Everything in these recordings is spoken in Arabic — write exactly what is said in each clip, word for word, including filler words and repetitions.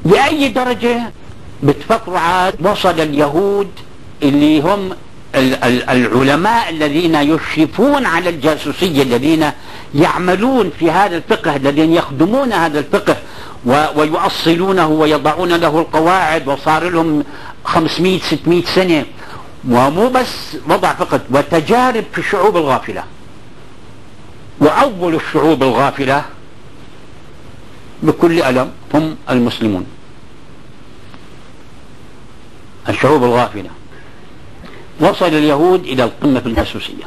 لأي درجة بتفكروا عاد وصل اليهود اللي هم العلماء الذين يشرفون على الجاسوسية، الذين يعملون في هذا الفقه، الذين يخدمون هذا الفقه ويؤصلونه ويضعون له القواعد، وصار لهم خمسمائة ستمائة سنة، ومو بس وضع فقه وتجارب في الشعوب الغافلة. وأول الشعوب الغافلة بكل ألم هم المسلمون، الشعوب الغافلة. وصل اليهود إلى القمة في الجاسوسية.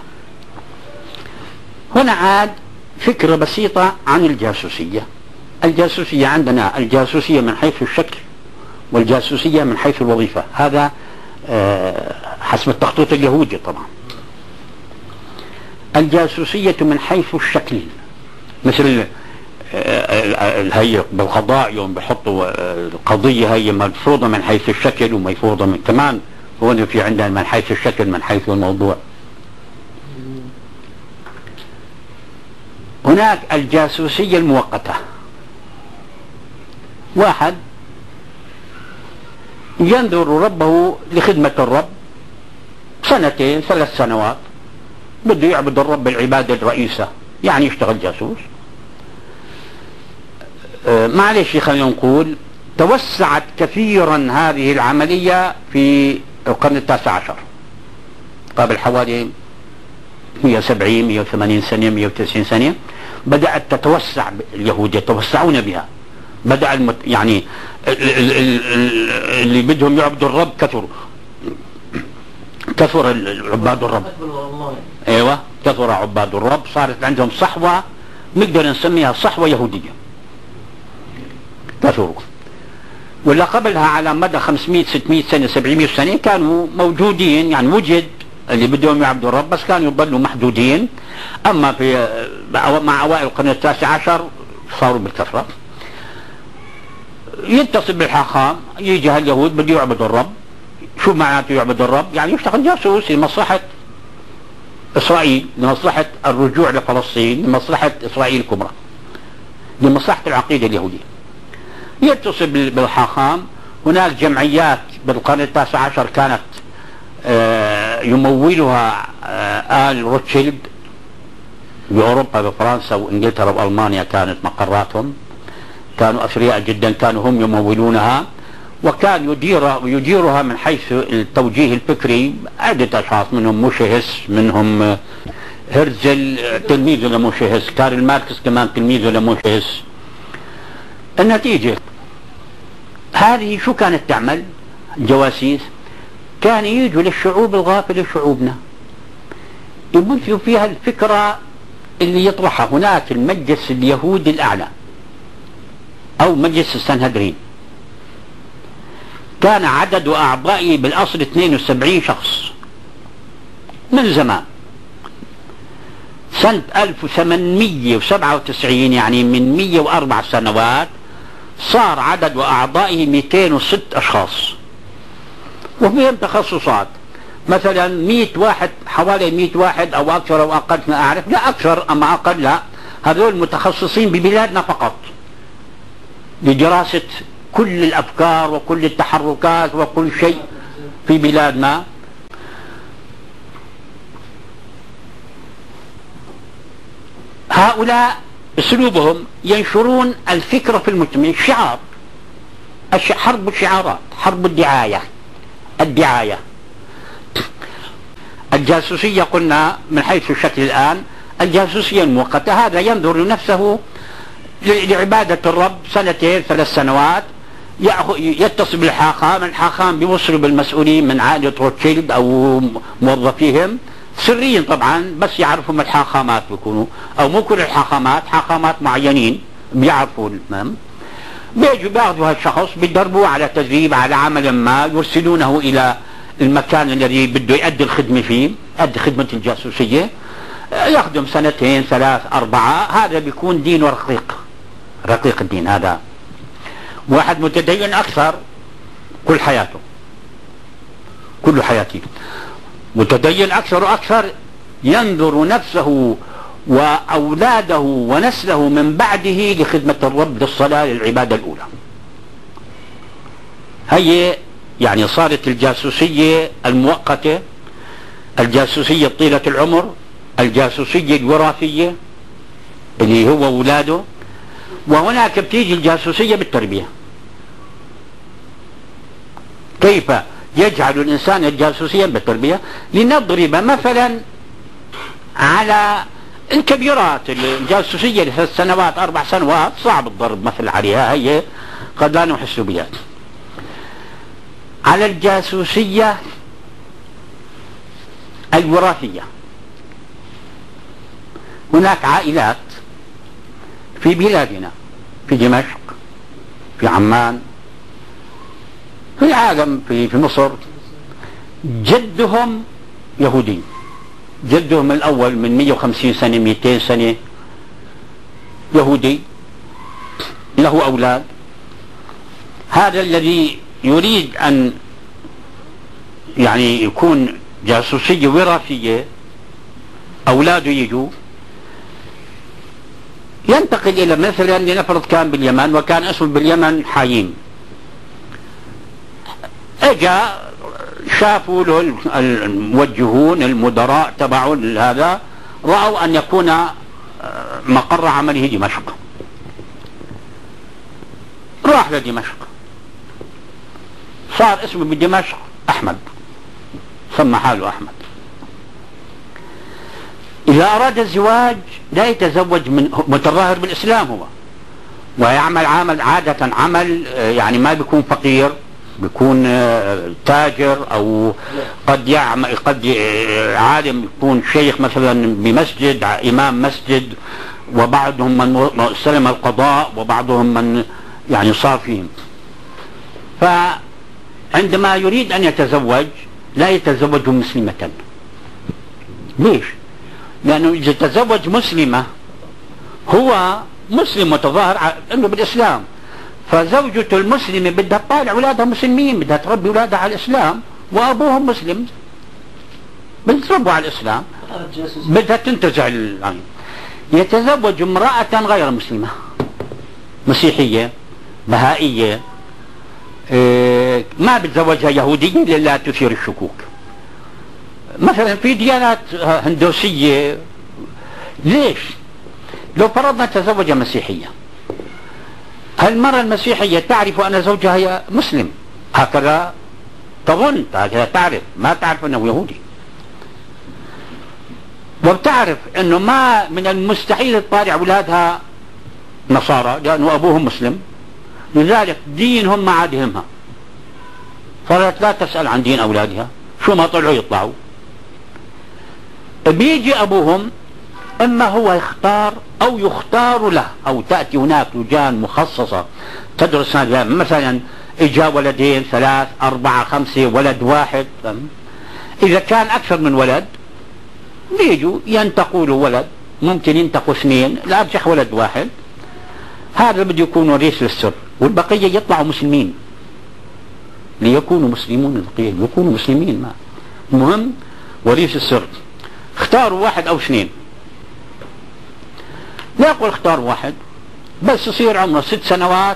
هنا عاد فكرة بسيطة عن الجاسوسية. الجاسوسية عندنا الجاسوسية من حيث الشكل، والجاسوسية من حيث الوظيفة. هذا حسب التخطيط اليهودي طبعا. الجاسوسية من حيث الشكل، مثل الهي بالقضاء يوم بحطوا القضية هي ملفوظة من حيث الشكل وملفوظة من كمان هون في عندنا من حيث الشكل من حيث الموضوع. هناك الجاسوسية المؤقتة، واحد ينظر ربه لخدمة الرب سنتين ثلاث سنوات، بده يعبد الرب العبادة الرئيسة، يعني يشتغل جاسوس. آه معلش خلينا نقول توسعت كثيرا هذه العملية في القرن التاسع عشر، قبل حوالي مئة وسبعين مئة وثمانين سنة مئة وتسعين سنة بدأت تتوسع، اليهود يتوسعون بها. بدأ المت... يعني اللي بدهم يعبدوا الرب كثروا، كثر عباد الرب. ايوه كثر عباد الرب، صارت عندهم صحوة نقدر نسميها صحوة يهودية، كثروا. ولا قبلها على مدى خمسمائة ستمائة سنة سبعمائة سنة كانوا موجودين، يعني وجد اللي بدهم يعبدوا الرب، بس كانوا يضلوا محدودين. اما في مع اوائل القرن التاسع عشر صاروا بالكثرة. يتصل بالحاخام، يجي هاليهود بده يعبد الرب. شو معناته يعبد الرب؟ يعني يشتغل جاسوس لمصلحة إسرائيل، لمصلحة الرجوع لفلسطين، لمصلحة إسرائيل الكبرى، لمصلحة العقيدة اليهودية. يتصل بالحاخام. هناك جمعيات بالقرن التاسع عشر كانت يمولها آل روتشيلد بأوروبا، بفرنسا وإنجلترا وألمانيا كانت مقراتهم، كانوا أثرياء جدا، كانوا هم يمولونها، وكان يدير يديرها من حيث التوجيه الفكري عدة أشخاص، منهم موشيهس، منهم هرزل تلميذه لموشيهس، كارل ماركس كمان تلميذه لموشيهس. النتيجة هذه شو كانت تعمل؟ جواسيس كان يجوا للشعوب الغافلة، شعوبنا يبثوا فيها الفكرة اللي يطرحها. هناك المجلس اليهودي الأعلى أو مجلس السنهدرين، كان عدد أعضائه بالأصل اثنين وسبعين شخص من زمان. سنة ألف وثمانمائة وسبعة وتسعين، يعني من مئة وأربع سنوات، صار عدد أعضائه مئتين وستة أشخاص، وفيهم تخصصات. مثلا مئة واحد، حوالي مئة واحد أو أكثر أو أقل ما أعرف، لا أكثر أما أقل لا، هذول متخصصين ببلادنا فقط لدراسة كل الأفكار وكل التحركات وكل شيء في بلادنا. هؤلاء اسلوبهم ينشرون الفكرة في المجتمع، الشعار، حرب الشعارات، حرب الدعاية، الدعاية. الجاسوسية قلنا من حيث الشكل الآن الجاسوسية المؤقتة، هذا ينظر لنفسه لعبادة الرب سنتين ثلاث سنوات، يتصل بالحاخام، الحاخام بيوصلوا بالمسؤولين من عائلة روتشيلد أو موظفيهم سريا طبعا، بس يعرفوا من الحاخامات بيكونوا، أو مو كل الحاخامات، حاخامات معينين بيعرفوا المهم. بيجوا بياخذوا هالشخص بيدربوه على تدريب على عمل ما، يرسلونه إلى المكان الذي بده يؤدي الخدمة فيه، يؤدي خدمة الجاسوسية، يخدم سنتين ثلاث أربعة. هذا بيكون دينه رقيق، رقيق الدين. هذا واحد متدين أكثر كل حياته، كل حياته متدين أكثر وأكثر، ينظر نفسه وأولاده ونسله من بعده لخدمة الرب، للصلاة، للعبادة الأولى. هي يعني صارت الجاسوسية المؤقتة، الجاسوسية طيلة العمر، الجاسوسية الوراثية اللي هو أولاده، وهناك بتيجي الجاسوسية بالتربية. كيف يجعل الإنسان الجاسوسية بالتربية؟ لنضرب مثلا على الكبيرات. الجاسوسية لثلاث سنوات أربع سنوات صعب الضرب مثل عليها، هي قد لا نحس بها. على الجاسوسية الوراثية، هناك عائلات في بلادنا، في دمشق، في عمان، في العالم، في في مصر، جدهم يهودي، جدهم الأول من مئة وخمسين سنة مئتين سنة يهودي، له أولاد. هذا الذي يريد أن يعني يكون جاسوسية وراثية، أولاده يجوا، ينتقل إلى مثلا لنفرض كان باليمن وكان اسمه باليمن حايين، اجا شافوا له الموجهون المدراء تبعوا هذا، رأوا أن يكون مقر عمله دمشق، راح لدمشق، صار اسمه بدمشق أحمد، سمى حاله أحمد. إذا أراد الزواج لا يتزوج من متظاهر بالإسلام هو، ويعمل عمل عادة عمل يعني ما بيكون فقير، بيكون تاجر، أو قد يعمل قد عالم، يكون شيخ مثلا بمسجد، إمام مسجد، وبعضهم من استلم القضاء وبعضهم من يعني صار فيهم. فعندما يريد أن يتزوج لا يتزوج مسلمة. ليش؟ لأنه إذا تزوج مسلمة هو مسلم متظاهر أنه بالإسلام، فزوجته المسلمة بدها تطالع أولادها مسلمين، بدها تربي أولادها على الإسلام، وأبوهم مسلم بتربوا على الإسلام، بدها تنتزع العين. يتزوج امرأة غير مسلمة، مسيحية، بهائية، إيه ما بتزوجها يهودية لا تثير الشكوك. مثلا في ديانات هندوسية، ليش؟ لو فرضنا تزوج مسيحية، المرأة المسيحية تعرف أن زوجها مسلم، هكذا تظن، هكذا تعرف، ما تعرف أنه يهودي، وبتعرف أنه ما من المستحيل تطالع أولادها نصارى لأنه أبوهم مسلم، لذلك دينهم ما عاد يهمها، صارت لا تسأل عن دين أولادها، شو ما طلعوا يطلعوا. بيجي أبوهم إما هو يختار أو يختار له، أو تأتي هناك لجان مخصصة تدرس هذا، مثلا إجا ولدين ثلاث أربعة خمسة ولد واحد، إذا كان أكثر من ولد بيجوا ينتقوا له ولد، ممكن ينتقوا اثنين، لا أرجح ولد واحد، هذا بده يكون وريث للسر، والبقية يطلعوا مسلمين ليكونوا مسلمون، البقية يكونوا مسلمين، ما المهم وريث السر. اختاروا واحد أو اثنين، لا أقول اختار واحد بس يصير عمره ست سنوات.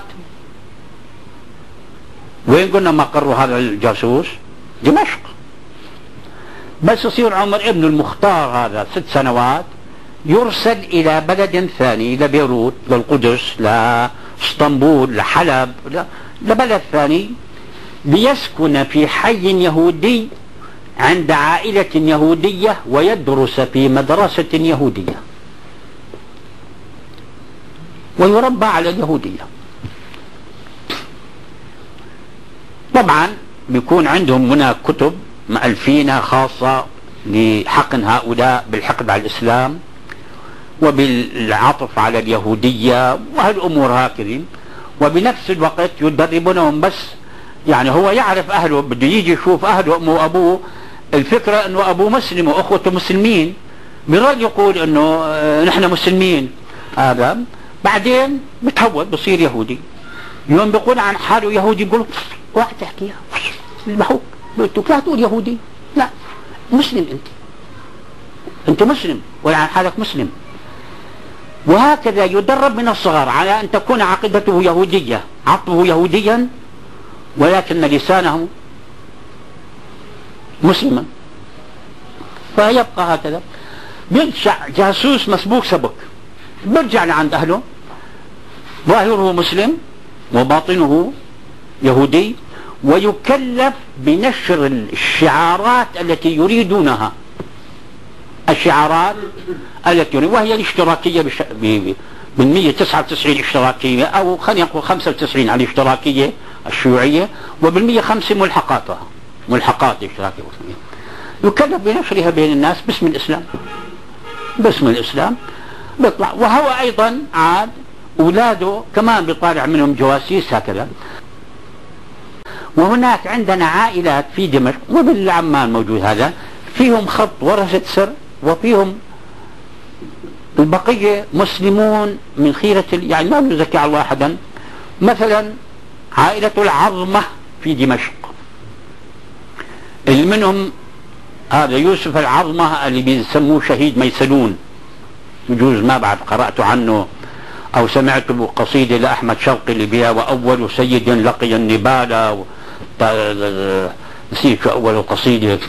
وين قلنا مقر هذا الجاسوس؟ دمشق. بس يصير عمر ابن المختار هذا ست سنوات، يرسل إلى بلد ثاني، إلى بيروت، للقدس، لاسطنبول، لحلب، لبلد ثاني، ليسكن في حي يهودي عند عائلة يهودية ويدرس في مدرسة يهودية ويربى على اليهودية. طبعا بيكون عندهم هناك كتب مؤلفينها خاصة لحقن هؤلاء بالحقد على الإسلام وبالعطف على اليهودية وهالأمور هكذا، وبنفس الوقت يدربونهم. بس يعني هو يعرف أهله، بده يجي يشوف أهله أمه وأبوه، الفكرة أنه أبوه مسلم وأخوته مسلمين، بيرد يقول أنه نحن مسلمين، هذا بعدين بتحول بصير يهودي. يوم بيقول عن حاله يهودي يقول واحد تحكيها يذبحوك، قلت لا تقول يهودي، لا مسلم، أنت أنت مسلم ولا عن حالك مسلم. وهكذا يدرب من الصغر على أن تكون عقيدته يهودية، عطفه يهوديا، ولكن لسانه مسلما، فيبقى هكذا. بيرجع جاسوس مسبوك سبك، بيرجع لعند أهله، ظاهره مسلم وباطنه يهودي، ويكلف بنشر الشعارات التي يريدونها، الشعارات التي يريد، وهي الاشتراكية بش... ب... من مئة وتسعة وتسعين اشتراكية، أو خلينا نقول خمسة وتسعين على الاشتراكية الشيوعية، وبالمية خمسة ملحقاتها، ملحقات الاشتراكية، يكلف بنشرها بين الناس باسم الإسلام، باسم الإسلام بيطلع. وهو أيضا عاد أولاده كمان بيطالع منهم جواسيس هكذا. وهناك عندنا عائلات في دمشق وبالعمان موجود هذا، فيهم خط ورثة سر، وفيهم البقية مسلمون من خيرة، يعني ما نزكي على الله أحدا. مثلا عائلة العظمة في دمشق، اللي منهم هذا يوسف العظمة اللي بيسموه شهيد ميسلون، يجوز ما بعد قرأت عنه أو سمعت قصيدة لأحمد شوقي اللي بها وأول سيد لقي النبال، نسيت شو أول قصيدة،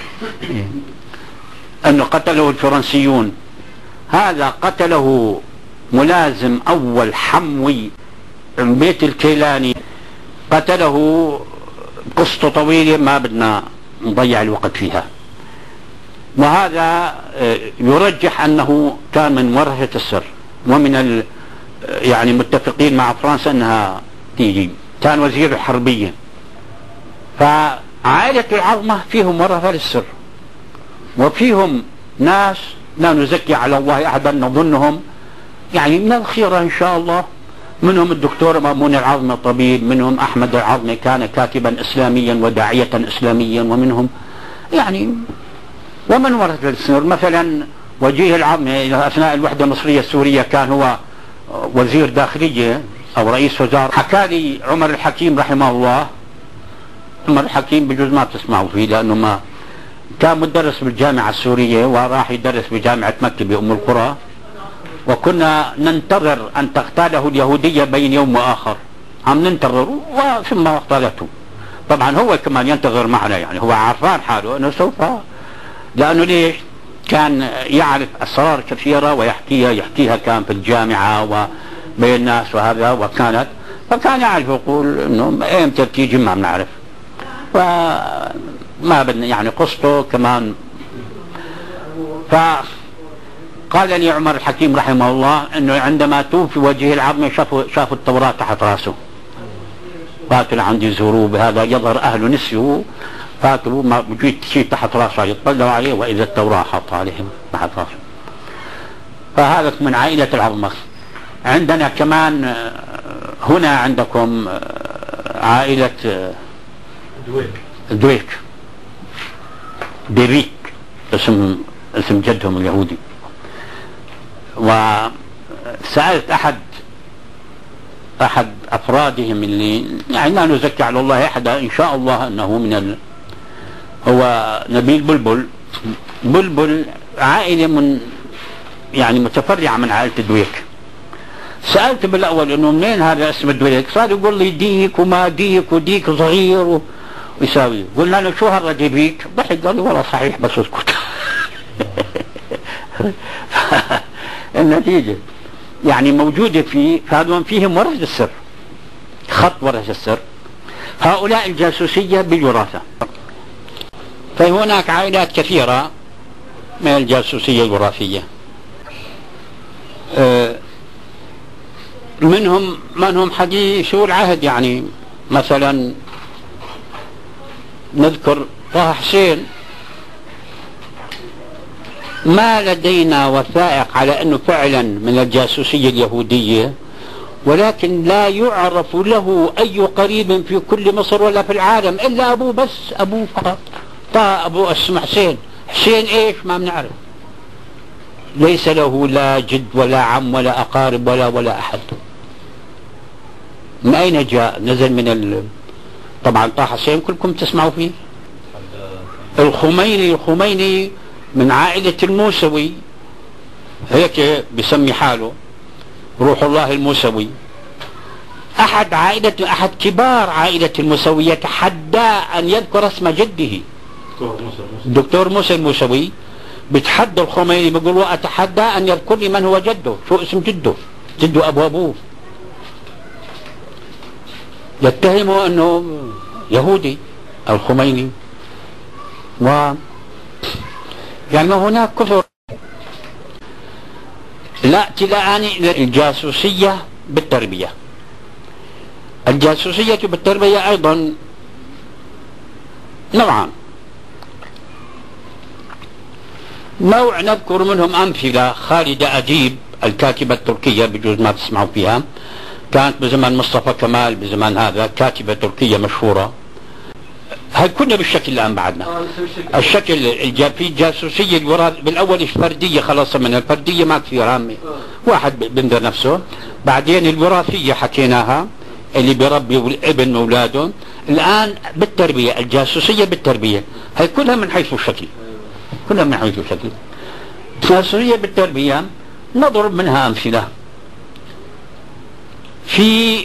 أنه قتله الفرنسيون. هذا قتله ملازم أول حموي من بيت الكيلاني، قتله. قصته طويلة ما بدنا نضيع الوقت فيها. وهذا يرجح أنه كان من ورثة السر، ومن ال يعني متفقين مع فرنسا أنها تيجي، كان وزير الحربية. فعائلة العظمة فيهم ورثة للسر، وفيهم ناس لا نزكي على الله أحدا، نظنهم يعني من الخيرة إن شاء الله. منهم الدكتور مأمون العظمة طبيب، منهم أحمد العظمة كان كاتبا إسلاميا وداعية إسلاميا، ومنهم يعني ومن ورث السر. مثلا وجيه العظمة أثناء الوحدة المصرية السورية كان هو وزير داخلية أو رئيس وزارة. حكى لي عمر الحكيم رحمه الله، عمر الحكيم بجوز ما بتسمعوا فيه لأنه ما كان مدرس بالجامعة السورية، وراح يدرس بجامعة مكة بأم القرى، وكنا ننتظر أن تغتاله اليهودية بين يوم وآخر، عم ننتظر وثم اغتالته. طبعا هو كمان ينتظر معنا، يعني هو عارفان حاله أنه سوف، لأنه ليش؟ كان يعرف أسرار كثيرة ويحكيها، يحكيها كان في الجامعة وبين الناس وهذا، وكانت فكان يعرف يقول أنه إمتى بتيجي ما بنعرف، فما بدنا يعني قصته كمان. فقال لي عمر الحكيم رحمه الله أنه عندما توفي وجيه العظمة شافوا شافوا التوراة تحت راسه، فاتوا لعندي يزوروه بهذا، يظهر أهله نسيوا، فاتوا ما بجيت شيء تحت راسه يطلعوا عليه، وإذا التوراة حط عليهم تحت راسه. فهذا من عائلة العظمة. عندنا كمان هنا عندكم عائلة دويك دويك ديريك، اسم اسم جدهم اليهودي. وسألت أحد أحد أفرادهم اللي يعني لا نزكي على الله أحدا، إن شاء الله أنه من ال... هو نبيل بلبل. بلبل عائلة من يعني متفرعة من عائلة دويك. سألت بالأول إنه منين هذا اسم دويك؟ صار يقول لي ديك وما ديك وديك صغير و... ويساوي. قلنا له شو هذا ديبيك؟ ضحك قال لي والله صحيح بس اسكت. النتيجة يعني موجودة في فهذول فيهم ورث السر، خط ورث السر. هؤلاء الجاسوسية بالوراثة. فهناك عائلات كثيرة من الجاسوسية الوراثية، منهم منهم حديثو العهد. يعني مثلا نذكر طه حسين، ما لدينا وثائق على أنه فعلا من الجاسوسية اليهودية، ولكن لا يعرف له أي قريب في كل مصر ولا في العالم إلا أبوه، بس أبوه فقط. طه أبوه اسمه حسين، حسين إيش ما بنعرف، ليس له لا جد ولا عم ولا أقارب ولا ولا أحد. من أين جاء؟ نزل من ال... طبعا طه حسين كلكم تسمعوا فيه. الخميني الخميني من عائلة الموسوي، هيك بسمي حاله روح الله الموسوي. أحد عائلة أحد كبار عائلة الموسوية تحدى أن يذكر اسم جده الدكتور موسى الموسوي، بتحدى الخميني بيقول وأتحدى أن يذكر لي من هو جده، شو اسم جده، جده أبو أبوه، يتهمه أنه يهودي الخميني. و يعني هناك كثر. لا تلاقاني الجاسوسية بالتربية، الجاسوسية بالتربية أيضا نوعان، نوع نذكر منهم أمثلة. خالدة أديب الكاتبة التركية، بجوز ما تسمعوا فيها، كانت بزمن مصطفى كمال، بزمن هذا كاتبة تركية مشهورة. هاي كنا بالشكل الآن بعدنا الشكل في الجاسوسية الوراث بالأول فردية، خلاص من الفردية ما كثير عامة، واحد بنذر نفسه. بعدين الوراثية حكيناها اللي بربي ابن أولاده. الآن بالتربية، الجاسوسية بالتربية، هاي كلها من حيث الشكل، كلها من حيث الشكل. الجاسوسية بالتربية نضرب منها أمثلة. في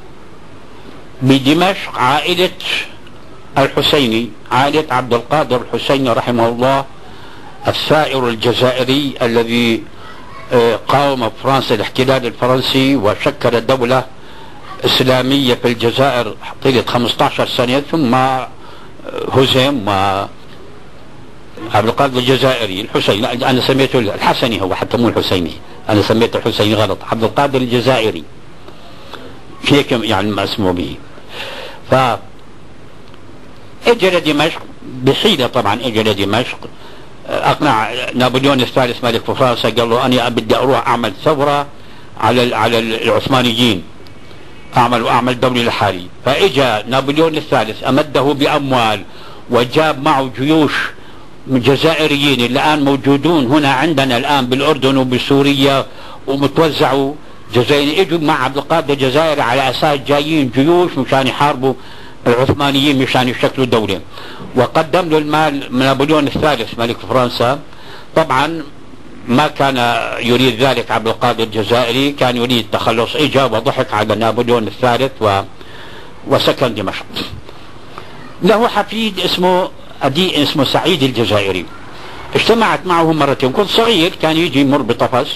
بدمشق عائلة الحسيني، عائلة عبد القادر الحسيني رحمه الله، الثائر الجزائري الذي قاوم فرنسا الاحتلال الفرنسي وشكل دولة إسلامية في الجزائر طيلة خمسة عشر سنة، ثم هزم. و عبد القادر الجزائري الحسيني، أنا سميته الحسني، هو حتى مو الحسيني، أنا سميته الحسيني غلط، عبد القادر الجزائري هيك يعني ما اسمه به. ف اجى لدمشق بحيلة، طبعا اجى لدمشق، اقنع نابليون الثالث ملك فرنسا، قال له انا بدي اروح اعمل ثورة على على العثمانيين، اعمل اعمل دولة لحالي. فاجى نابليون الثالث امده باموال وجاب معه جيوش من جزائريين الان موجودون هنا عندنا الان بالاردن وبسوريا ومتوزعوا جزائريين، اجوا مع عبد القادر الجزائري على اساس جايين جيوش مشان يحاربوا العثمانيين مشان يشكلوا دولة. وقدم له المال من نابليون الثالث ملك فرنسا. طبعا ما كان يريد ذلك عبد القادر الجزائري، كان يريد التخلص، اجى وضحك على نابليون الثالث و... وسكن دمشق. له حفيد اسمه أدي اسمه سعيد الجزائري، اجتمعت معه مرتين، كنت صغير، كان يجي يمر بطفس،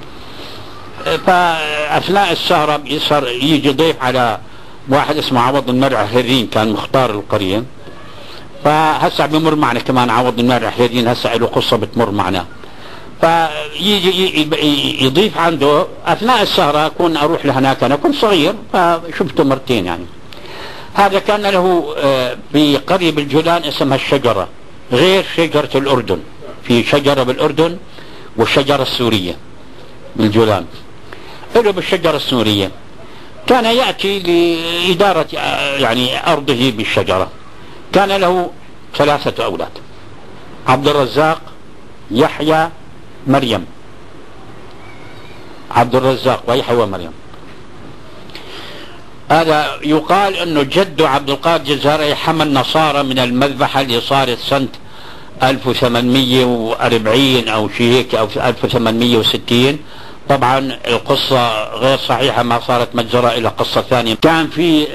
فأثناء السهرة يصير يجي ضيف على واحد اسمه عوض المرع هرين، كان مختار القرية. فهسه بيمر معنا كمان عوض المرع هرين، هسه له قصة بتمر معنا. فيجي يضيف عنده أثناء السهرة، أكون أروح لهناك، أنا كنت صغير فشفته مرتين يعني. هذا كان له بقرية بالجولان اسمها الشجرة، غير شجرة الأردن، في شجرة بالأردن والشجرة السورية بالجولان. له بالشجرة السورية كان يأتي لإدارة يعني أرضه بالشجرة. كان له ثلاثة أولاد، عبد الرزاق، يحيى، مريم، عبد الرزاق ويحيى ومريم. هذا يقال أنه جد عبد القادر الجزائري حمل نصارى من المذبحة اللي صارت سنة ألف وثمانمئة وأربعين أو شيء هيك، أو ألف وثمانمئة وستين. طبعا القصة غير صحيحة، ما صارت مجزرة إلى قصة ثانية. كان في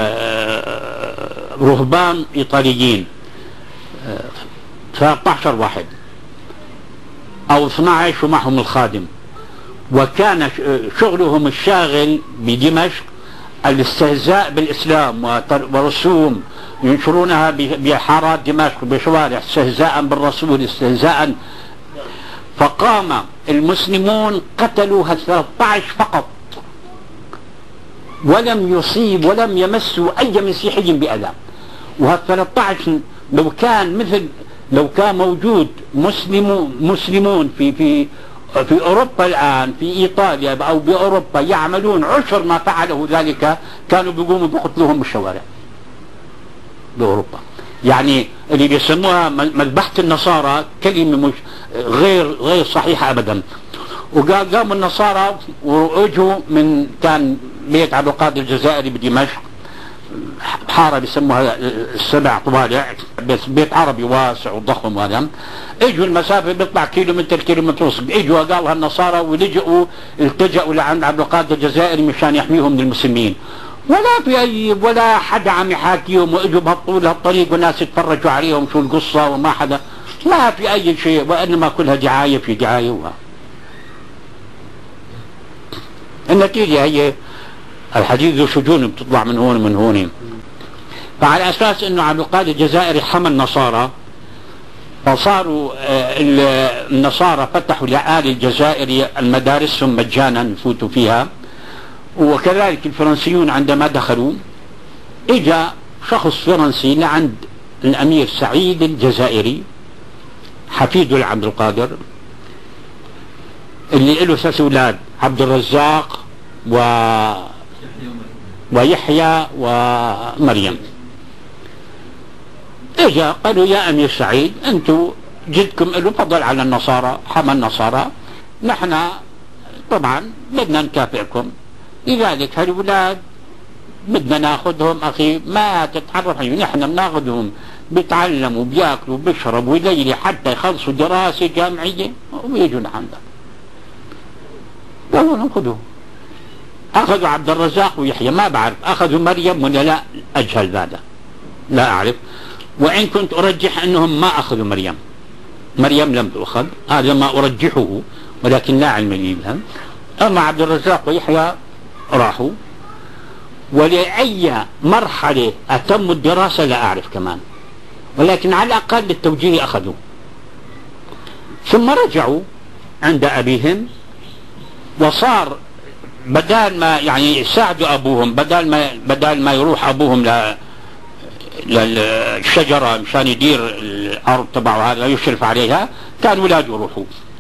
رهبان إيطاليين ثلاثة عشر واحد أو اثني عشر ومعهم الخادم، وكان شغلهم الشاغل بدمشق الاستهزاء بالإسلام ورسوم ينشرونها بحارات دمشق بشوارع، استهزاء بالرسول، استهزاء. فقام المسلمون قتلوا ثلاثة عشر فقط، ولم يصيب ولم يمسوا أي مسيحي بأذى. وهالثلاثة عشر لو كان مثل لو كان موجود مسلم مسلمون في في في أوروبا الآن، في إيطاليا أو بأوروبا، يعملون عشر ما فعله ذلك، كانوا بيقوموا بقتلهم بالشوارع بأوروبا. يعني اللي بيسموها مذبحة النصارى كلمة مش غير غير صحيحة أبدا. وقاموا النصارى واجوا من كان بيت عبد القادر الجزائري بدمشق، حارة بيسموها السبع طوالع، بيت عربي واسع وضخم. وهذا اجوا المسافة بيطلع كيلو متر كيلو متر ونص، اجوا قالها النصارى ولجأوا التجأوا لعند عبد القادر الجزائري مشان يحميهم من المسلمين. ولا في أي ولا حدا عم يحاكيهم وإجوا بهالطول هالطريق والناس يتفرجوا عليهم شو القصة وما حدا، ما في أي شيء، وإنما كلها دعاية في دعاية. وها النتيجة هي الحديث ذو شجون بتطلع من هون من هون. فعلى أساس أنه عبد القادر الجزائري حمى النصارى، فصاروا النصارى فتحوا لآل الجزائر المدارسهم مجانا يفوتوا فيها، وكذلك الفرنسيون عندما دخلوا اجا شخص فرنسي لعند الأمير سعيد الجزائري حفيده لعبد القادر اللي له ثلاث أولاد عبد الرزاق و ويحيى ومريم. اجا قالوا يا أمير سعيد أنتم جدكم له فضل على النصارى، حمى النصارى، نحن طبعا بدنا نكافئكم، لذلك هالولاد بدنا ناخذهم أخي ما تتعرف عليهم، نحن بناخذهم بيتعلموا بياكلوا بيشربوا ليلي حتى يخلصوا دراسة جامعية ويجوا لعندك. قالوا ناخذهم. أخذوا عبد الرزاق ويحيى، ما بعرف أخذوا مريم ولا لا، أجهل هذا لا أعرف، وإن كنت أرجح أنهم ما أخذوا مريم، مريم لم تؤخذ، هذا ما أرجحه ولكن لا علم لي بها. أما عبد الرزاق ويحيى راحوا، ولأي مرحلة أتموا الدراسة لا أعرف كمان، ولكن على الأقل التوجيه أخذوا. ثم رجعوا عند أبيهم، وصار بدال ما يعني يساعدوا أبوهم، بدال ما بدال ما يروح أبوهم ل للشجرة مشان يدير الأرض تبعه هذا يشرف عليها، كان ولاده يروحوا.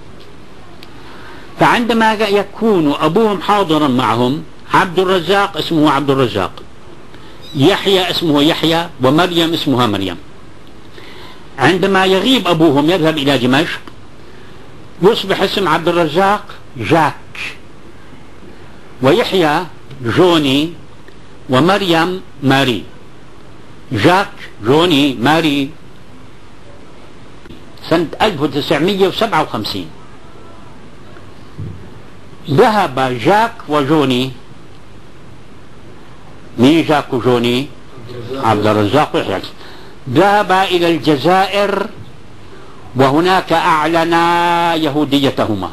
فعندما يكون أبوهم حاضرا معهم، عبد الرزاق اسمه عبد الرزاق، يحيى اسمه يحيى، ومريم اسمها مريم. عندما يغيب أبوهم يذهب إلى دمشق، يصبح اسم عبد الرزاق جاك، ويحيى جوني، ومريم ماري. جاك جوني ماري. سنة ألف وتسعمئة وسبعة وخمسين ذهب جاك وجوني. مين جاك وجوني؟ عبد الرزاق ويحيى. ذهب إلى الجزائر، وهناك أعلنا يهوديتهما.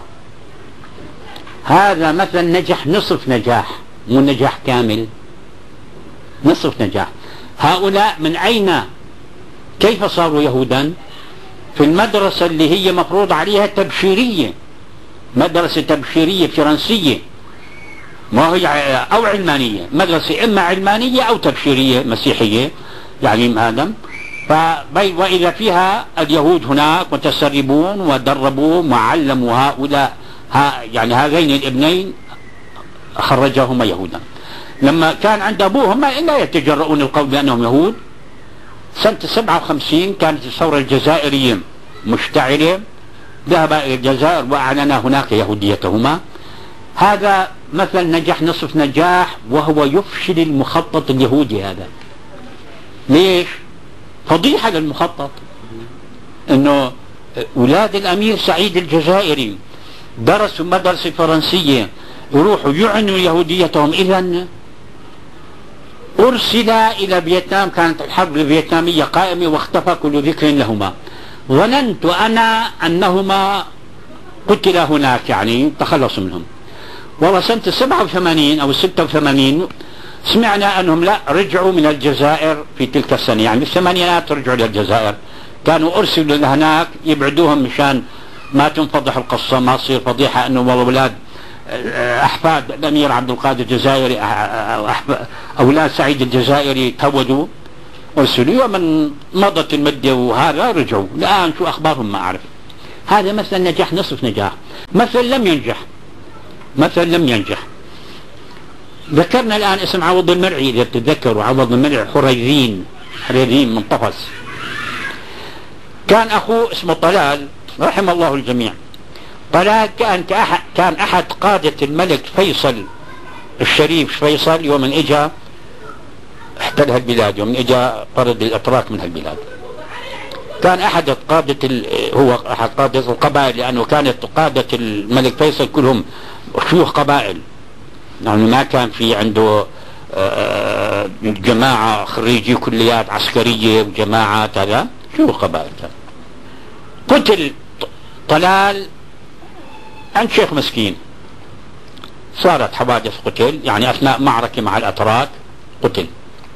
هذا مثلا نجح نصف نجاح، مو نجاح كامل، نصف نجاح. هؤلاء من أين كيف صاروا يهودا؟ في المدرسة اللي هي مفروض عليها تبشيرية، مدرسة تبشيرية فرنسية، ما هي أو علمانية، مدرسة إما علمانية أو تبشيرية مسيحية يعني آدم. وإذا فيها اليهود هناك متسربون ودربوهم وعلموا هؤلاء ها يعني هذين الابنين خرجهما يهودا. لما كان عند أبوهم ما لا يتجرؤون القول بأنهم يهود. سنة سبعة وخمسين كانت الثورة الجزائرية مشتعلة، ذهب إلى الجزائر وأعلن هناك يهوديتهما. هذا مثلا نجح نصف نجاح، وهو يفشل المخطط اليهودي هذا. ليش؟ فضيحة للمخطط انه اولاد الامير سعيد الجزائري درسوا مدرسة فرنسية يروحوا يعنوا يهوديتهم. اذا ارسل الى فيتنام، كانت الحرب الفيتنامية قائمة واختفى كل ذكر لهما. ظننت انا انهما قتلا هناك يعني تخلصوا منهم. والله سنة سبعة وثمانين او ستة وثمانين سمعنا انهم لا رجعوا من الجزائر في تلك السنة، يعني الثمانينات رجعوا للجزائر. كانوا ارسلوا لهناك يبعدوهم مشان ما تنفضح القصة، ما تصير فضيحة انه والله اولاد احفاد الامير عبد القادر الجزائري اولاد سعيد الجزائري تهودوا، ارسلوا. ومن مضت المدة وهذا رجعوا. الان شو اخبارهم ما اعرف. هذا مثلا نجاح نصف نجاح. مثلا لم ينجح، مثلا لم ينجح. ذكرنا الآن اسم عوض المرعي، إذا بتتذكروا عوض المرعي حريرين، حريرين من طفس. كان أخوه اسمه طلال رحم الله الجميع. طلال كان كأحد كان أحد قادة الملك فيصل الشريف فيصل يوم من إجا احتل هالبلاد، يوم من إجا طرد الأتراك من هالبلاد. كان أحد قادة هو أحد قادة القبائل، لأنه كانت قادة الملك فيصل كلهم شيوخ قبائل، يعني ما كان في عنده جماعة خريجي كليات عسكرية وجماعة كذا، شو قبائل. قتل طلال عند شيخ مسكين، صارت حوادث قتل، يعني أثناء معركة مع الأتراك قتل.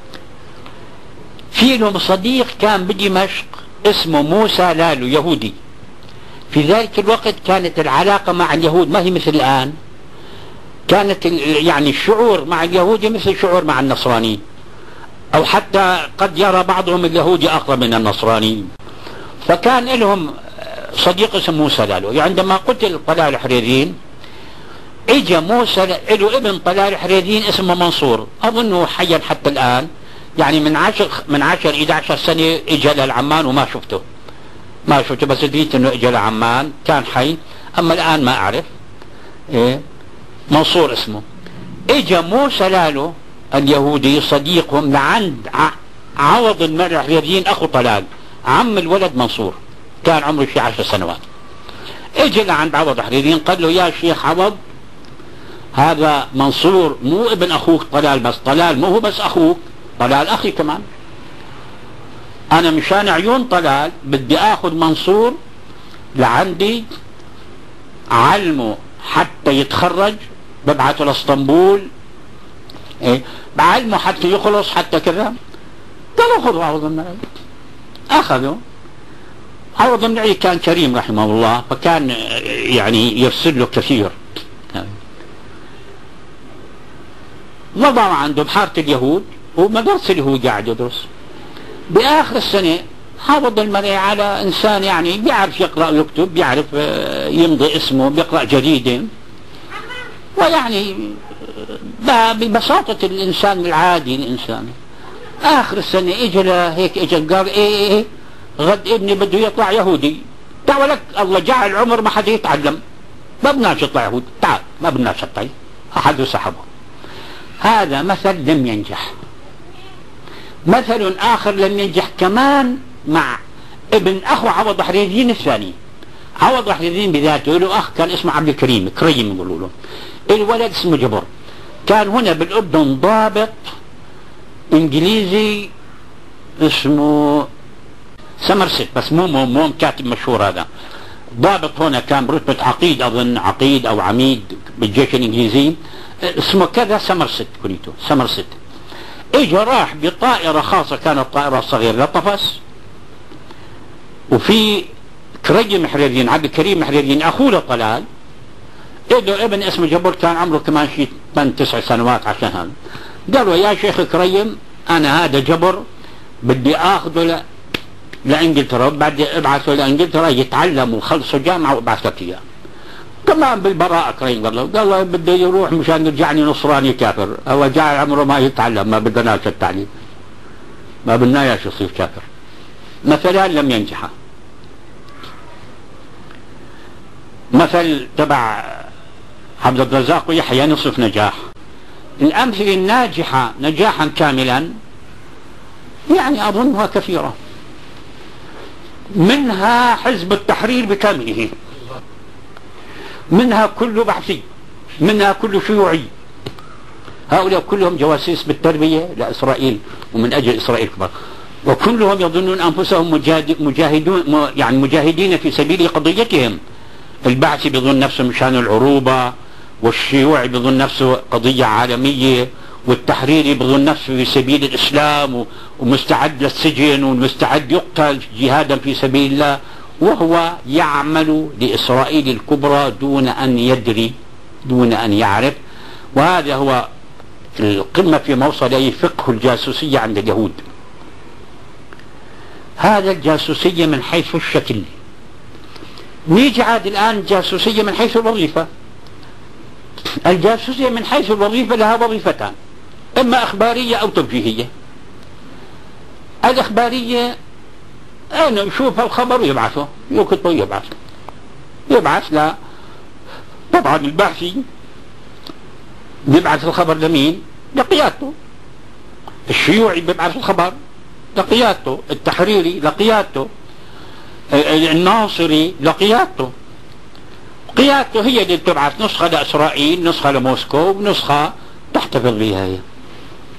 في لهم صديق كان بدمشق اسمه موسى لالو، يهودي. في ذلك الوقت كانت العلاقة مع اليهود ما هي مثل الآن، كانت يعني الشعور مع اليهودي مثل الشعور مع النصراني، أو حتى قد يرى بعضهم اليهودي أقرب من النصراني. فكان لهم صديق اسمه موسى لالو. يعني عندما قتل طلال حريرين اجى موسى له ابن طلال حريرين اسمه منصور، اظنه حيا حتى الان، يعني من عشر من عشر الى عشر سنه اجى لعمان وما شفته ما شفته بس دريت انه اجى لعمان، كان حي، اما الان ما اعرف. ايه منصور اسمه. اجى موسى لالو اليهودي صديقهم لعند عوض الحريرين اخو طلال، عم الولد منصور، كان عمره في عشر سنوات. اجى لعند عوض حريرين قال له يا شيخ عوض، هذا منصور مو ابن اخوك طلال بس، طلال مو هو بس اخوك، طلال اخي كمان. انا مشان عيون طلال بدي اخذ منصور لعندي علمه حتى يتخرج، ببعثه لاسطنبول، ايه بعلمه حتى يخلص حتى كذا. قالوا خذوا عوض بن علي. اخذوا عوض بن علي، كان كريم رحمه الله، فكان يعني يرسل له كثير. وضع عنده بحارة اليهود ومدرسة اللي هو قاعد يدرس. بآخر السنة عوض المرء على إنسان يعني بيعرف يقرأ ويكتب، بيعرف يمضي اسمه، بيقرأ جريدة، ويعني ببساطة الإنسان العادي الإنسان. آخر السنة إجا له هيك، إجا قال إيه إيه غد ابني بده يطلع يهودي، تعال لك الله جعل عمر ما حدا يتعلم، ما بدناش يطلع يهودي، تعال ما بدناش يطلع. أحد سحبه. هذا مثل لم ينجح. مثل آخر لم ينجح كمان مع ابن أخو عوض حريرين الثاني. عوض حريرين بذاته له أخ كان اسمه عبد الكريم، كريم يقولوا له. الولد اسمه جبر، كان هنا بالأردن ضابط إنجليزي اسمه سمرست، بس مو مو مو كاتب مشهور هذا. ضابط هنا كان برتبة عقيد، أظن عقيد أو عميد بالجيش الإنجليزي، اسمه كذا سمرست، كنيته سمرست. اجى راح بطائرة خاصة، كانت طائرة صغيرة لطفس، وفي كريم حريرين، عبد الكريم حريرين اخوه لطلال، له ابن اسمه جبر كان عمره كمان شيء ثمان تسع سنوات. عشان هذا قالوا يا شيخ كريم، انا هذا جبر بدي اخذه ل... لانجلترا، بعد ابعثه لانجلترا يتعلم وخلصوا جامعة وابعث لك اياه. كمان بالبراءة كريم قال له قال له بده يروح مشان يرجعني نصراني كافر، هو جاي عمره ما يتعلم، ما بدناش التعليم، ما بدنا اياش يصير كافر. مثلا لم ينجح. مثل تبع عبد الرزاق ويحيى نصف نجاح. الأمثلة الناجحة نجاحا كاملا يعني أظنها كثيرة، منها حزب التحرير بكامله، منها كل بحثي، منها كل شيوعي. هؤلاء كلهم جواسيس بالتربية لإسرائيل ومن أجل إسرائيل كبار، وكلهم يظنون أنفسهم مجاهدون، يعني مجاهدين في سبيل قضيتهم. البعثي بيظن نفسه مشان العروبة، والشيوعي بيظن نفسه قضية عالمية، والتحريري بيظن نفسه في سبيل الإسلام ومستعد للسجن ومستعد يقتل جهادا في سبيل الله، وهو يعمل لإسرائيل الكبرى دون أن يدري، دون أن يعرف. وهذا هو القمة في موصل إليه فقه الجاسوسية عند اليهود. هذا الجاسوسية من حيث الشكل. نيجي عاد الآن جاسوسية من حيث الوظيفة. الجاسوسية من حيث الوظيفة لها وظيفتان، إما إخبارية أو توجيهية. الإخبارية أنا يشوف الخبر ويبعثه، يكتبه يبعث يبعث لا طبعا الباحثي بيبعث الخبر لمين؟ لقيادته. الشيوعي بيبعث الخبر لقيادته، التحريري لقيادته، الناصري لقيادته. قيادته هي اللي بتبعث نسخة لإسرائيل، نسخة لموسكو، ونسخة تحتفظ بها هي.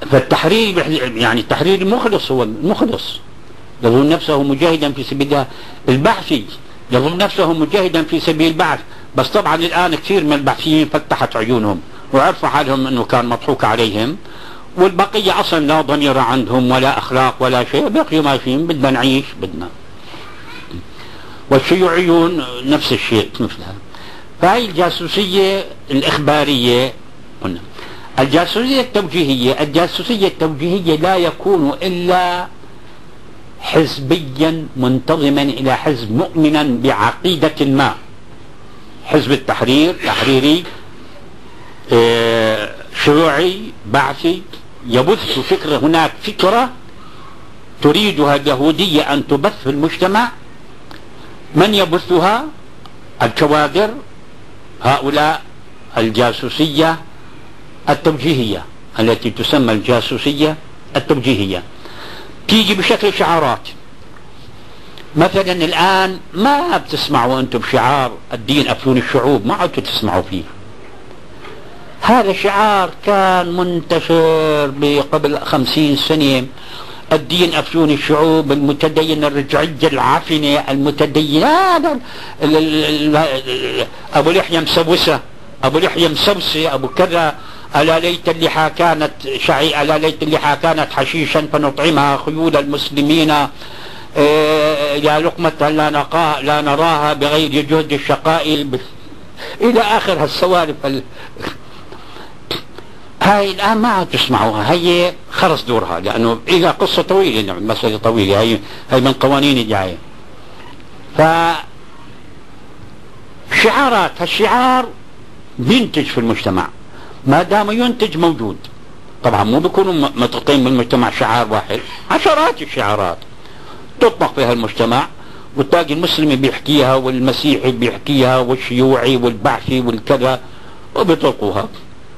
فالتحرير يعني التحرير المخلص هو المخلص يظن نفسه مجاهدا في سبيل الله. البعثي يظن نفسه مجاهدا في سبيل البعث، بس طبعا الآن كثير من البعثيين فتحت عيونهم وعرفوا حالهم أنه كان مضحوك عليهم، والبقية أصلا لا ضمير عندهم ولا أخلاق ولا شيء، بقيوا ماشيين بدنا نعيش بدنا. والشيوعيون نفس الشيء مثلها. فهي الجاسوسية الإخبارية قلنا. الجاسوسية التوجيهية، الجاسوسية التوجيهية لا يكون إلا حزبيا منتظما إلى حزب مؤمنا بعقيدة ما. حزب التحرير تحريري اه شيوعي بعثي يبث فكرة، هناك فكرة تريدها اليهودية أن تبث في المجتمع. من يبثها؟ الكوادر، هؤلاء الجاسوسية التوجيهية التي تسمى الجاسوسية التوجيهية، تيجي بشكل شعارات. مثلا الآن ما بتسمعوا أنتم بشعار الدين أفيون الشعوب، ما عدتوا تسمعوا فيه. هذا شعار كان منتشر قبل خمسين سنة، الدين أفيون الشعوب، المتدين الرجعية العفنة المتدين، هذا أبو لحية مسوسة، أبو لحية مسوسة، أبو كذا، ألا ليت اللحى كانت شعي ألا ليت اللحى كانت حشيشا فنطعمها خيول المسلمين، يا لقمة لا نقاها لا نراها بغير جهد الشقاء، إلى آخر هالسوالف. هاي الآن ما عاد تسمعوها، هي خلص دورها، لأنه إذا قصة طويلة، مسألة طويلة، هي هي من قوانين الدعاية. فشعارات، هالشعار بينتج في المجتمع، ما دام ينتج موجود. طبعا مو بيكونوا متقطين بالمجتمع شعار واحد، عشرات الشعارات تطبق فيها المجتمع، وتلاقي المسلم بيحكيها والمسيحي بيحكيها والشيوعي والبعثي والكذا وبيطلقوها.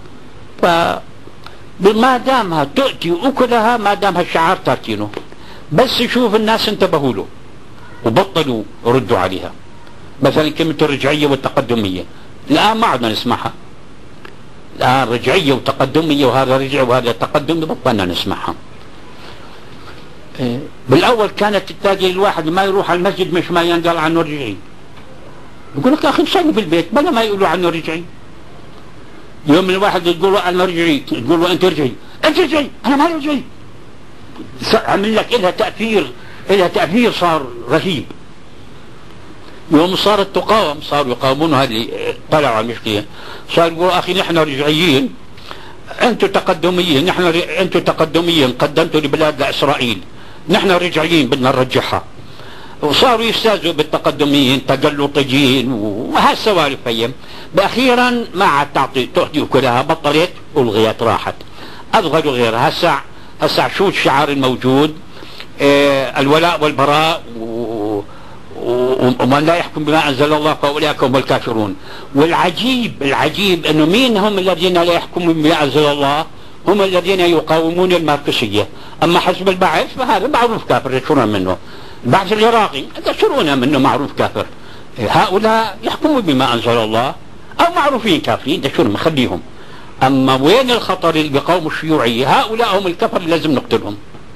فما دامها تؤتي أكلها، ما دامها الشعار تاركينه، بس يشوف الناس انتبهوا له وبطلوا يردوا عليها. مثلا كلمة الرجعية والتقدمية الآن ما عدنا نسمعها، الآن رجعية وتقدمية وهذا رجع وهذا تقدمي بطلنا نسمعها. بالأول كانت تلاقي الواحد ما يروح على المسجد مش ما ينقال عنه رجعي، يقول لك أخي صلي في البيت بلا ما يقولوا عنه رجعي. يوم من الواحد يقول له أنا رجعي، تقول له أنت رجعي، أنت رجعي، أنا ما رجعي. عمل لك إلها تأثير، إلها تأثير صار رهيب. يوم صارت تقاوم، صاروا يقاومون هذه، طلعوا على المشكلة، صار يقولوا أخي نحن رجعيين، أنتم تقدميين، نحن ر... أنتم تقدميين قدمتوا لبلاد إسرائيل، نحن رجعيين بدنا نرجعها. وصاروا يستاذوا بالتقدميين تقلطجيين وهالسوالف هي. بأخيرا ما عاد تعطي تؤتي كلها، بطلت والغيات راحت، أضغطوا غيرها. هسع هسع شو الشعار الموجود؟ اه الولاء والبراء و... ومن لا يحكم بما أنزل الله فأولئك هم الكافرون. والعجيب العجيب أنه مين هم الذين لا يحكمون بما أنزل الله؟ هم الذين يقاومون الماركسية. أما حزب البعث فهذا معروف كافر، يشرون منه. البعث العراقي يشرون منه معروف كافر. هؤلاء يحكمون بما أنزل الله أو معروفين كافرين، يشرون مخليهم. أما وين الخطر اللي بقوم الشيوعية؟ هؤلاء هم الكفر لازم نقتلهم.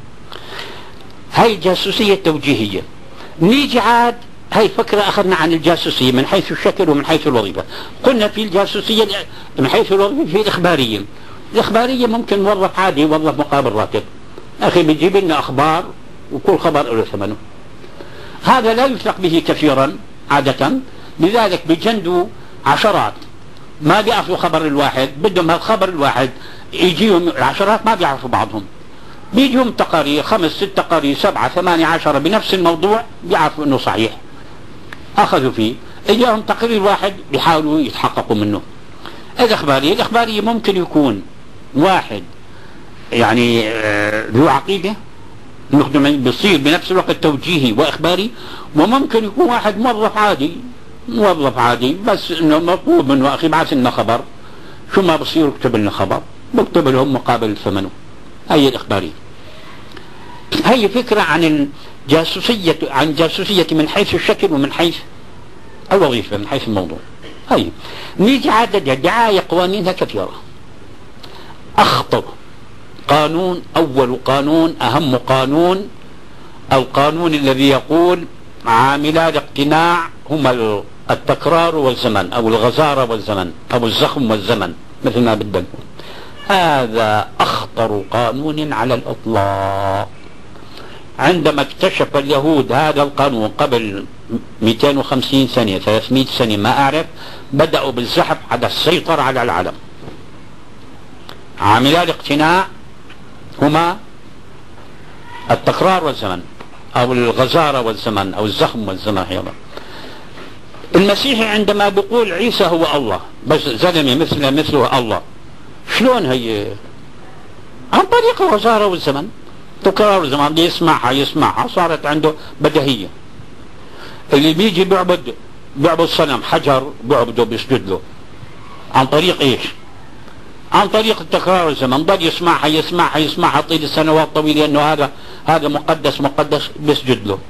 هاي الجاسوسية التوجيهية. نيجي عاد هاي فكرة أخذنا عن الجاسوسية من حيث الشكل ومن حيث الوظيفة. قلنا في الجاسوسية من حيث الوظيفة في الإخبارية. الإخبارية ممكن موظف عادي يوظف مقابل راتب، أخي بيجيب لنا أخبار وكل خبر له ثمنه. هذا لا يثق به كثيرا عادة، لذلك بيجندوا عشرات ما بيعرفوا خبر الواحد، بدهم هالخبر الواحد يجيهم العشرات ما بيعرفوا بعضهم، بيجيهم تقارير خمس ست تقارير سبعة ثمانية عشرة بنفس الموضوع بيعرفوا انه صحيح، اخذوا فيه. اجاهم تقرير واحد بيحاولوا يتحققوا منه. الاخبارية الاخبارية ممكن يكون واحد يعني ذو عقيدة بيصير بنفس الوقت توجيهي واخباري، وممكن يكون واحد موظف عادي موظف عادي بس انه مطلوب منه اخي ابعث لنا خبر، شو ما بصير اكتب لنا خبر، بكتب لهم مقابل ثمنه. هي الإخبارية. هي فكرة عن الجاسوسية، عن الجاسوسية من حيث الشكل ومن حيث الوظيفة، من حيث الموضوع. هي نيجي عدد الدعاية قوانينها كثيرة. أخطر قانون أول قانون أهم قانون القانون الذي يقول عاملا الاقتناع هما التكرار والزمن أو الغزارة والزمن أو الزخم والزمن مثل ما بدك. هذا أخطر قانون على الإطلاق. عندما اكتشف اليهود هذا القانون قبل مئتين وخمسين سنة ثلاثمئة سنة ما أعرف، بدأوا بالزحف على السيطرة على العالم. عاملا الاقتناع هما التكرار والزمن أو الغزارة والزمن أو الزخم والزمن. يلا المسيحي عندما بيقول عيسى هو الله بس زلمة مثله مثله الله، شلون هي؟ عن طريق الغزارة والزمن، تكرار والزمن، اللي يسمعها يسمعها صارت عنده بديهية. اللي بيجي بيعبد بيعبد صنم حجر بيعبده بيسجد له عن طريق ايش؟ عن طريق التكرار والزمن، ضل يسمعها يسمعها يسمعها طيل السنوات طويلة انه هذا هذا مقدس مقدس بيسجد له.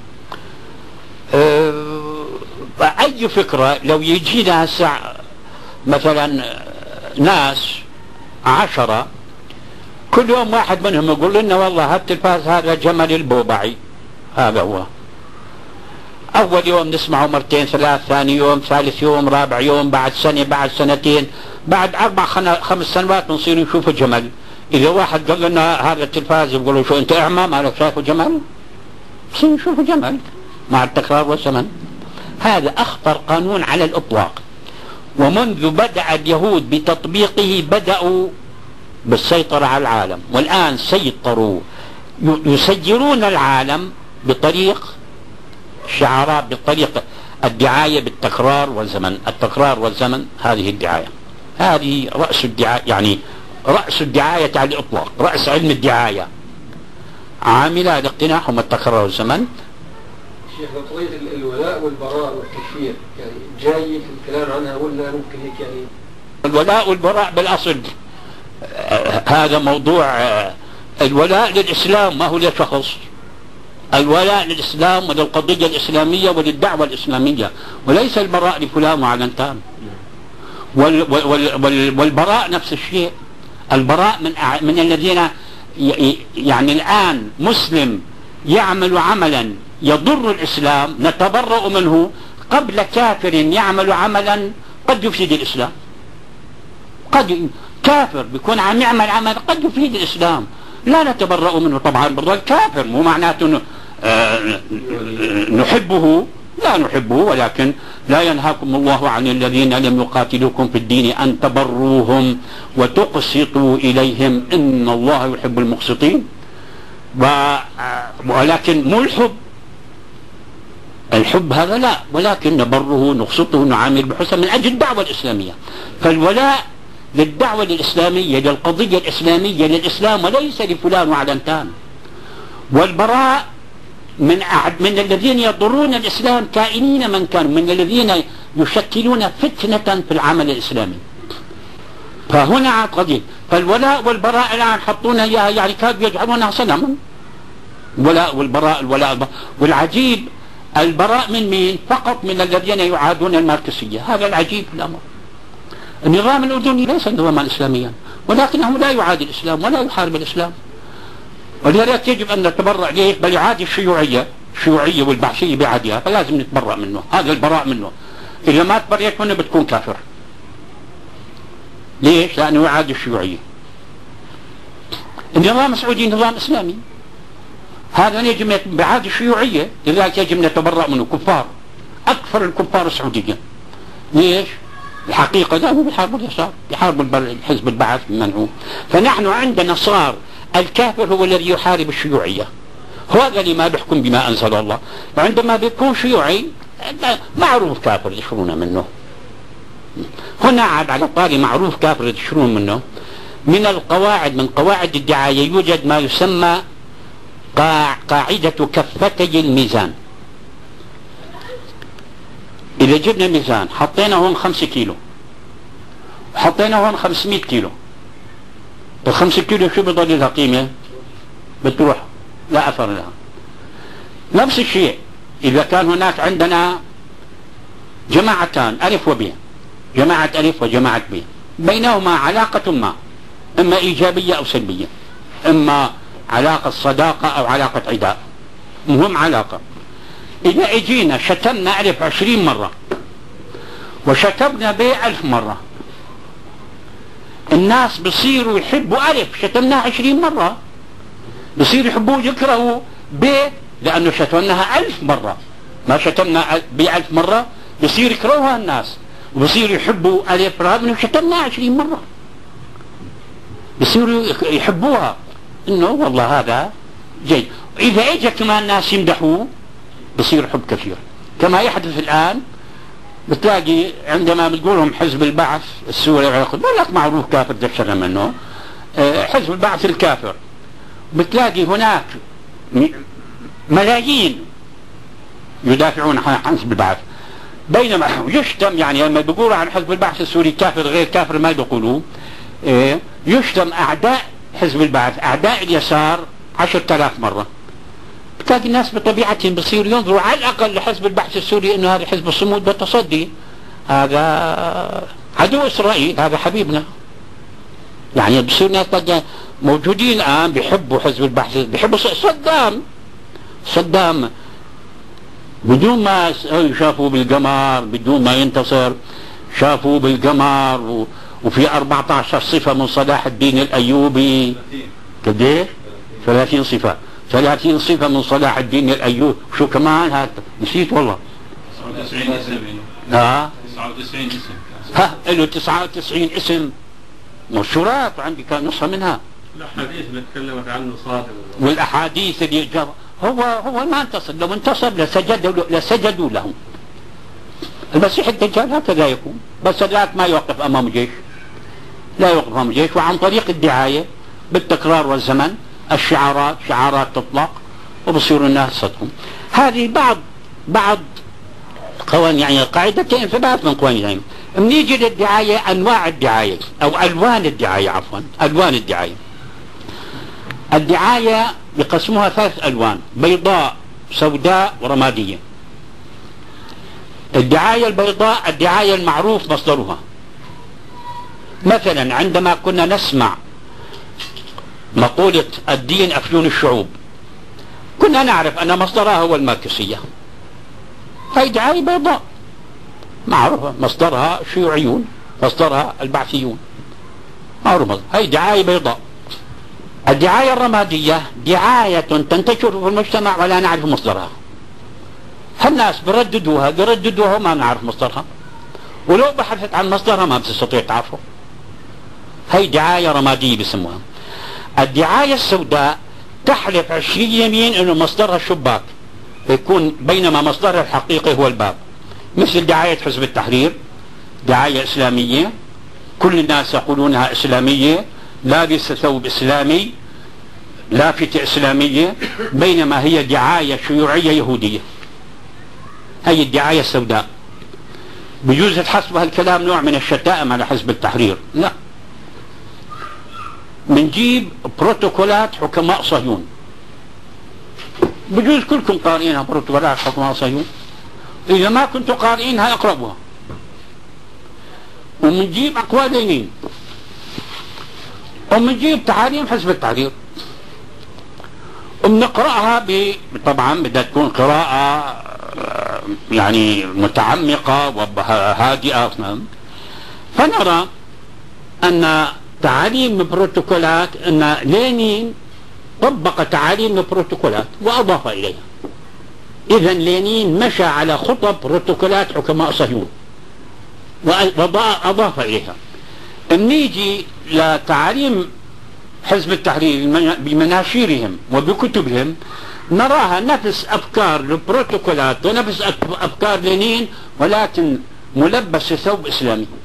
أه اي فكرة لو يجينا هسه مثلا ناس عشرة كل يوم واحد منهم يقول لنا والله هالتلفاز هذا جمل البوبعي، هذا هو. اول يوم نسمعه مرتين ثلاث، ثاني يوم ثالث يوم رابع يوم، بعد سنة بعد سنتين بعد اربع خمس سنوات بنصير نشوف جمل. اذا واحد قال لنا هذا التلفاز يقول له شو انت اعمى مالك شايفه جمل؟ بصير نشوف جمل مع التكرار والزمن. هذا اخطر قانون على الاطلاق، ومنذ بدأ اليهود بتطبيقه بدأوا بالسيطرة على العالم، والآن سيطروا يسيرون العالم بطريق شعارات، بطريق الدعاية بالتكرار والزمن. التكرار والزمن هذه الدعاية، هذه رأس الدعاية، يعني رأس الدعاية على الإطلاق، رأس علم الدعاية. عاملا الاقتناع هم التكرار والزمن. شيخ قضية الولاء والبراء والتكفير يعني جاي في الكلام عنها ولا ممكن هيك يعني؟ الولاء والبراء بالأصل هذا موضوع الولاء للإسلام ما هو لشخص. الولاء للإسلام وللقضية الإسلامية وللدعوة الإسلامية، وليس البراء لفلان وعلنتان. وال وال وال والبراء نفس الشيء. البراء من من الذين يعني الآن مسلم يعمل عملا يضر الإسلام نتبرأ منه قبل كافر يعمل عملا قد يفسد الإسلام. قد كافر بيكون عم يعمل عمل قد يفيد الإسلام، لا نتبرأ منه طبعا، بالرجل كافر مو معناته آه نحبه، لا نحبه، ولكن لا ينهاكم الله عن الذين لم يقاتلوكم في الدين أن تبروهم وتقسطوا إليهم إن الله يحب المقسطين. ولكن مو الحب، الحب هذا لا، ولكن نبره نقسطه نعامل بحسن من أجل الدعوة الإسلامية. فالولاء للدعوة الإسلامية للقضية الإسلامية للإسلام وليس لفلان وعلنتان. والبراء من من الذين يضرون الإسلام كائنين من كانوا، من الذين يشكلون فتنة في العمل الإسلامي. فهنا عاد قضية. فالولاء والبراء الآن حطونا إياها يعني كانوا يجعلونها صنما. الولاء والبراء الولاء البراء. والعجيب البراء من مين؟ فقط من الذين يعادون الماركسية. هذا العجيب في الأمر. النظام الأردني ليس نظاما إسلاميا، ولكنه لا يعادي الإسلام ولا يحارب الإسلام، ولذلك يجب أن نتبرأ ليه، بل يعادي الشيوعية، الشيوعية والبعثية بيعاديها، فلازم نتبرأ منه. هذا البراء منه، إذا ما تبرأت منه بتكون كافر. ليش؟ لأنه يعادي الشيوعية. النظام السعودي نظام إسلامي، هذا يجب بيعادي الشيوعية، لذلك يجب نتبرأ منه. كفار، أكثر الكفار السعوديين. ليش؟ الحقيقة لا، هو بيحاربوا اليسار، بيحاربوا الحزب البعث منعوه. فنحن عندنا صار الكافر هو الذي يحارب الشيوعية، هذا اللي ما بيحكم بما أنزل الله. وعندما بيكون شيوعي معروف كافر يشرون منه. هنا عاد على طاري معروف كافر يشرون منه، من القواعد من قواعد الدعاية يوجد ما يسمى قاعدة كفتي الميزان. إذا جبنا ميزان حطينا هون خمسة كيلو وحطينا هون خمسمائة كيلو، الخمسة كيلو شو بضل لها قيمة؟ بتروح، لا أثر لها. نفس الشيء إذا كان هناك عندنا جماعتان ألف وب، جماعة ألف وجماعة ب، بينهما علاقة ما إما إيجابية أو سلبية، إما علاقة صداقة أو علاقة عداء، مهم علاقة. إذا اجينا شتمنا ألف عشرين مرة وشتمنا ب ألف مرة، الناس بصيروا يحبوا ألف شتمناها عشرين مرة، بصيروا يحبوا يكرهوا ب لأنه شتمناها ألف مرة. ما شتمنا بألف مرة بصير يكرهوها الناس، وبصير يحبوا ألف رغم أنه شتمناها عشرين مرة، بصيروا يحبوها إنه والله هذا جيد. إذا إجا كمان ناس يمدحوه بصير حب كثير، كما يحدث الآن. بتلاقي عندما بتقولهم حزب البعث السوري بقول لك معروف كافر دشنا منه، حزب البعث الكافر، بتلاقي هناك ملايين يدافعون عن حزب البعث، بينما يشتم، يعني لما بيقولوا عن حزب البعث السوري كافر غير كافر ما بيقولوا، يشتم أعداء حزب البعث أعداء اليسار عشرة آلاف مرة. بتلاقي الناس بطبيعتهم بصير ينظروا على الأقل لحزب البعث السوري إنه هذا حزب الصمود بالتصدي، هذا عدو إسرائيل، هذا حبيبنا. يعني بصير ناس موجودين الآن بيحبوا حزب البعث، بيحبوا صدام صدام بدون ما شافوا بالقمر، بدون ما ينتصر شافوا بالقمر، وفي أربعة عشر صفة من صلاح الدين الأيوبي. قديه؟ ثلاثين صفة، ثلاثين صفة من صلاح الدين الأيوبي. شو كمان هذا؟ نسيت والله. تسعة وتسعين اسم. ها؟ تسعة وتسعين اسم. ها له تسعة وتسعين اسم مشهورات، وعندي كان نصها منها. الأحاديث اللي تكلمت عنه صادق، والأحاديث اللي جاب هو هو ما انتصر، لو انتصر لسجدوا لسجدوا له. المسيح الدجال هكذا يكون، بس ذاك ما يوقف أمام جيش، لا يوقف أمام جيش، وعن طريق الدعاية بالتكرار والزمن، الشعارات شعارات تطلق وبصيروا الناس صدقهم. هذه بعض بعض قوانين، يعني قاعدتين ثلاث من قوانين. بنيجي للدعاية، أنواع الدعاية أو ألوان الدعاية، عفوا ألوان الدعاية. الدعاية يقسموها ثلاث ألوان: بيضاء، سوداء، ورمادية. الدعاية البيضاء الدعاية المعروف مصدرها. مثلا عندما كنا نسمع مقولة الدين أفيون الشعوب، كنا نعرف أن مصدرها هو الماركسية، هي دعاية بيضاء معروفة، مصدرها شيوعيون، مصدرها البعثيون، معروفة، هي دعاية بيضاء. الدعاية الرمادية دعاية تنتشر في المجتمع ولا نعرف مصدرها، الناس برددوها برددوها وما نعرف مصدرها، ولو بحثت عن مصدرها ما بتستطيع تعرفه، هي دعاية رمادية بسموها. الدعاية السوداء تحلف عشرين يمين انه مصدرها الشباك، يكون بينما مصدرها الحقيقي هو الباب، مثل دعاية حزب التحرير، دعاية إسلامية، كل الناس يقولونها إسلامية، لابسة ثوب إسلامي، لافتة إسلامية، بينما هي دعاية شيوعية يهودية. هي الدعاية السوداء. بجوز تحسب هالكلام نوع من الشتائم على حزب التحرير، لا، منجيب بروتوكولات حكماء صهيون، بجوز كلكم قارئينها، بروتوكولات حكماء صهيون، إذا ما كنتوا قارئينها اقربوها. ومنجيب أقوال لينين، ومنجيب تعاليم حزب التحرير، وبنقرأها ب... طبعا بدها تكون قراءة يعني متعمقة وهادئة، فنرى أن تعاليم البروتوكولات، أن لينين طبق تعاليم البروتوكولات وأضاف إليها. إذن لينين مشى على خطب بروتوكولات حكماء صهيون وأضاف إليها. نيجي لتعاليم حزب التحرير بمناشيرهم وبكتبهم، نراها نفس أفكار البروتوكولات ونفس أفكار لينين، ولكن ملبس ثوب إسلامي.